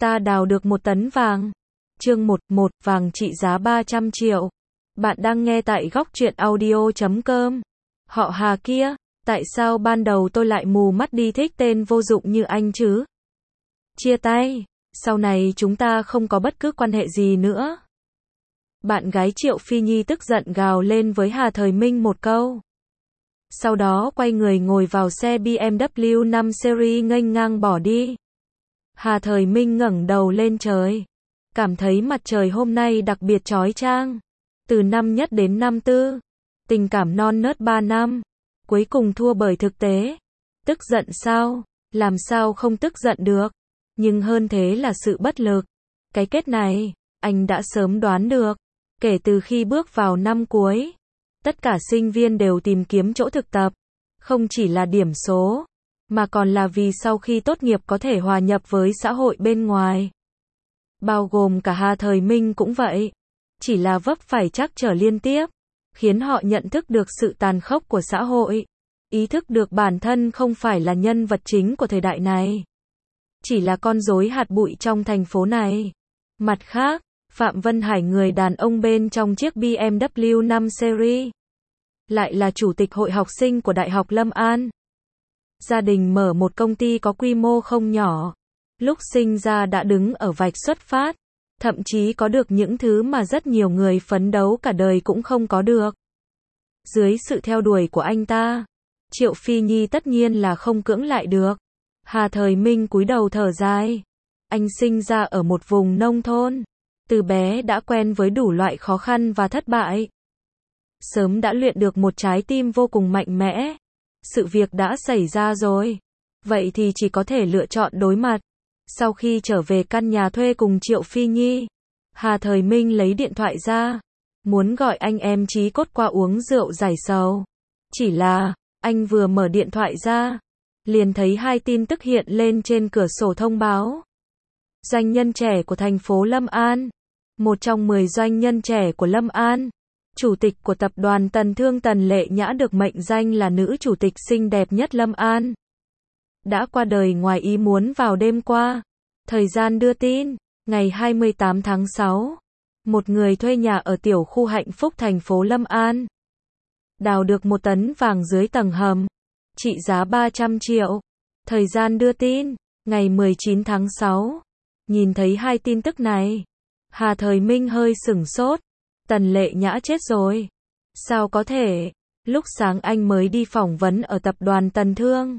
Ta đào được 1 tấn vàng. Chương 1, vàng trị giá 300 triệu. Bạn đang nghe tại góc truyện audio.com. Họ Hà kia, tại sao ban đầu tôi lại mù mắt đi thích tên vô dụng như anh chứ? Chia tay, sau này chúng ta không có bất cứ quan hệ gì nữa. Bạn gái Triệu Phi Nhi tức giận gào lên với Hà Thời Minh một câu. Sau đó quay người ngồi vào xe BMW 5 Series nghênh ngang bỏ đi. Hà Thời Minh ngẩng đầu lên trời, cảm thấy mặt trời hôm nay đặc biệt chói chang. Từ năm nhất đến năm tư, tình cảm non nớt 3 năm, cuối cùng thua bởi thực tế. Tức giận sao? Làm sao không tức giận được? Nhưng hơn thế là sự bất lực. Cái kết này, anh đã sớm đoán được. Kể từ khi bước vào năm cuối, tất cả sinh viên đều tìm kiếm chỗ thực tập. Không chỉ là điểm số, mà còn là vì sau khi tốt nghiệp có thể hòa nhập với xã hội bên ngoài. Bao gồm cả Hà Thời Minh cũng vậy. Chỉ là vấp phải trắc trở liên tiếp, khiến họ nhận thức được sự tàn khốc của xã hội. Ý thức được bản thân không phải là nhân vật chính của thời đại này. Chỉ là con rối hạt bụi trong thành phố này. Mặt khác, Phạm Vân Hải, người đàn ông bên trong chiếc BMW 5 Series, lại là chủ tịch hội học sinh của Đại học Lâm An. Gia đình mở một công ty có quy mô không nhỏ. Lúc sinh ra đã đứng ở vạch xuất phát, thậm chí có được những thứ mà rất nhiều người phấn đấu cả đời cũng không có được. Dưới sự theo đuổi của anh ta, Triệu Phi Nhi tất nhiên là không cưỡng lại được. Hà Thời Minh cúi đầu thở dài. Anh sinh ra ở một vùng nông thôn, từ bé đã quen với đủ loại khó khăn và thất bại. Sớm đã luyện được một trái tim vô cùng mạnh mẽ. Sự việc đã xảy ra rồi, vậy thì chỉ có thể lựa chọn đối mặt. Sau khi trở về căn nhà thuê cùng Triệu Phi Nhi, Hà Thời Minh lấy điện thoại ra, muốn gọi anh em chí cốt qua uống rượu giải sầu. Chỉ là, anh vừa mở điện thoại ra, liền thấy 2 tin tức hiện lên trên cửa sổ thông báo. Doanh nhân trẻ của thành phố Lâm An. Một trong 10 doanh nhân trẻ của Lâm An, chủ tịch của tập đoàn Tần Thương Tần Lệ Nhã được mệnh danh là nữ chủ tịch xinh đẹp nhất Lâm An, đã qua đời ngoài ý muốn vào đêm qua. Thời gian đưa tin, ngày 28 tháng 6, một người thuê nhà ở tiểu khu Hạnh Phúc thành phố Lâm An, đào được 1 tấn vàng dưới tầng hầm, trị giá 300 triệu. Thời gian đưa tin, ngày 19 tháng 6. Nhìn thấy 2 tin tức này, Hà Thời Minh hơi sửng sốt. Tần Lệ Nhã chết rồi. Sao có thể? Lúc sáng anh mới đi phỏng vấn ở tập đoàn Tần Thương.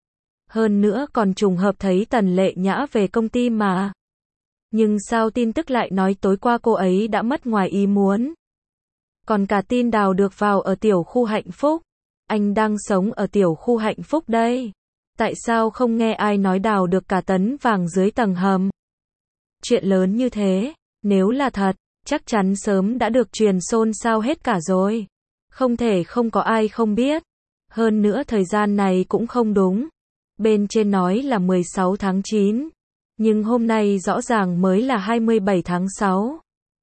Hơn nữa còn trùng hợp thấy Tần Lệ Nhã về công ty mà. Nhưng sao tin tức lại nói tối qua cô ấy đã mất ngoài ý muốn? Còn cả tin đào được vào ở tiểu khu Hạnh Phúc. Anh đang sống ở tiểu khu Hạnh Phúc đây. Tại sao không nghe ai nói đào được cả tấn vàng dưới tầng hầm? Chuyện lớn như thế, nếu là thật, chắc chắn sớm đã được truyền xôn xao hết cả rồi. Không thể không có ai không biết. Hơn nữa thời gian này cũng không đúng. Bên trên nói là 16 tháng 9. Nhưng hôm nay rõ ràng mới là 27 tháng 6.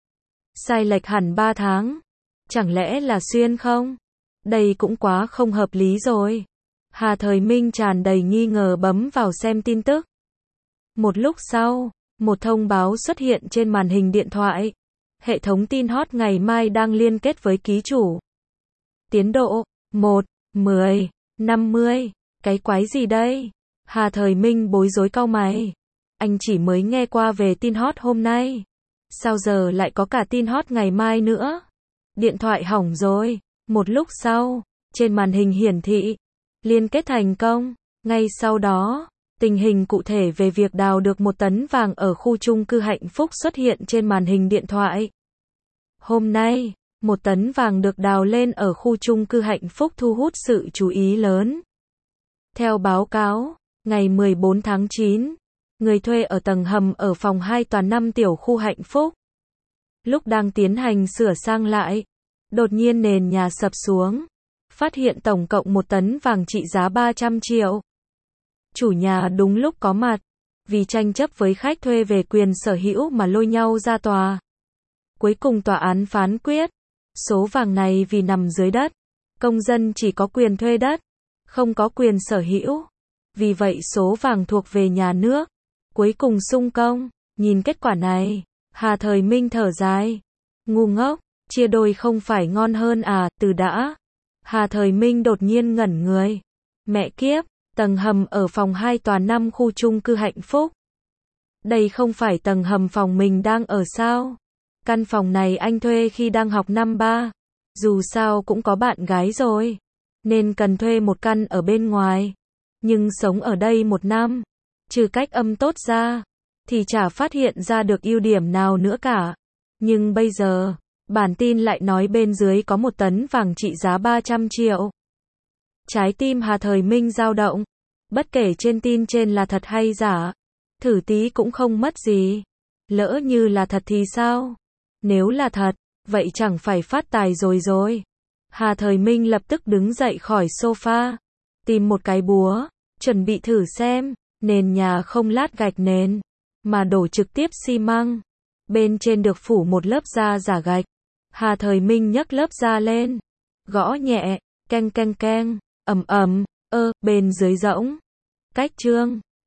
Sai lệch hẳn 3 tháng. Chẳng lẽ là xuyên không? Đây cũng quá không hợp lý rồi. Hà Thời Minh tràn đầy nghi ngờ bấm vào xem tin tức. Một lúc sau, một thông báo xuất hiện trên màn hình điện thoại. Hệ thống tin hot ngày mai đang liên kết với ký chủ. Tiến độ 1, 10, 50. Cái quái gì đây? Hà Thời Minh bối rối cau mày. Anh chỉ mới nghe qua về tin hot hôm nay. Sao giờ lại có cả tin hot ngày mai nữa? Điện thoại hỏng rồi. Một lúc sau, trên màn hình hiển thị liên kết thành công. Ngay sau đó, tình hình cụ thể về việc đào được 1 tấn vàng ở khu chung cư Hạnh Phúc xuất hiện trên màn hình điện thoại. Hôm nay, 1 tấn vàng được đào lên ở khu chung cư Hạnh Phúc thu hút sự chú ý lớn. Theo báo cáo, ngày 14 tháng 9, người thuê ở tầng hầm ở phòng 2 tòa 5 tiểu khu Hạnh Phúc. Lúc đang tiến hành sửa sang lại, đột nhiên nền nhà sập xuống. Phát hiện tổng cộng 1 tấn vàng trị giá 300 triệu. Chủ nhà đúng lúc có mặt, vì tranh chấp với khách thuê về quyền sở hữu mà lôi nhau ra tòa. Cuối cùng tòa án phán quyết, số vàng này vì nằm dưới đất, công dân chỉ có quyền thuê đất, không có quyền sở hữu. Vì vậy số vàng thuộc về nhà nước. Cuối cùng xung công, Nhìn kết quả này, Hà Thời Minh thở dài. Ngu ngốc, chia đôi không phải ngon hơn à, từ đã. Hà Thời Minh đột nhiên ngẩn người. Mẹ kiếp, tầng hầm ở phòng 2 tòa 5 khu chung cư Hạnh Phúc. Đây không phải tầng hầm phòng mình đang ở sao? Căn phòng này anh thuê khi đang học năm 3. Dù sao cũng có bạn gái rồi, nên cần thuê một căn ở bên ngoài. Nhưng sống ở đây 1 năm, trừ cách âm tốt ra, thì chả phát hiện ra được ưu điểm nào nữa cả. Nhưng bây giờ, bản tin lại nói bên dưới có 1 tấn vàng trị giá 300 triệu. Trái tim Hà Thời Minh dao động. Bất kể trên tin trên là thật hay giả, thử tí cũng không mất gì. Lỡ như là thật thì sao? Nếu là thật, vậy chẳng phải phát tài rồi. Hà Thời Minh lập tức đứng dậy khỏi sofa, tìm một cái búa, chuẩn bị thử xem. Nền nhà không lát gạch nền, mà đổ trực tiếp xi măng. Bên trên được phủ một lớp da giả gạch. Hà Thời Minh nhấc lớp da lên, gõ nhẹ, keng, ầm, bên dưới rỗng. Cách chương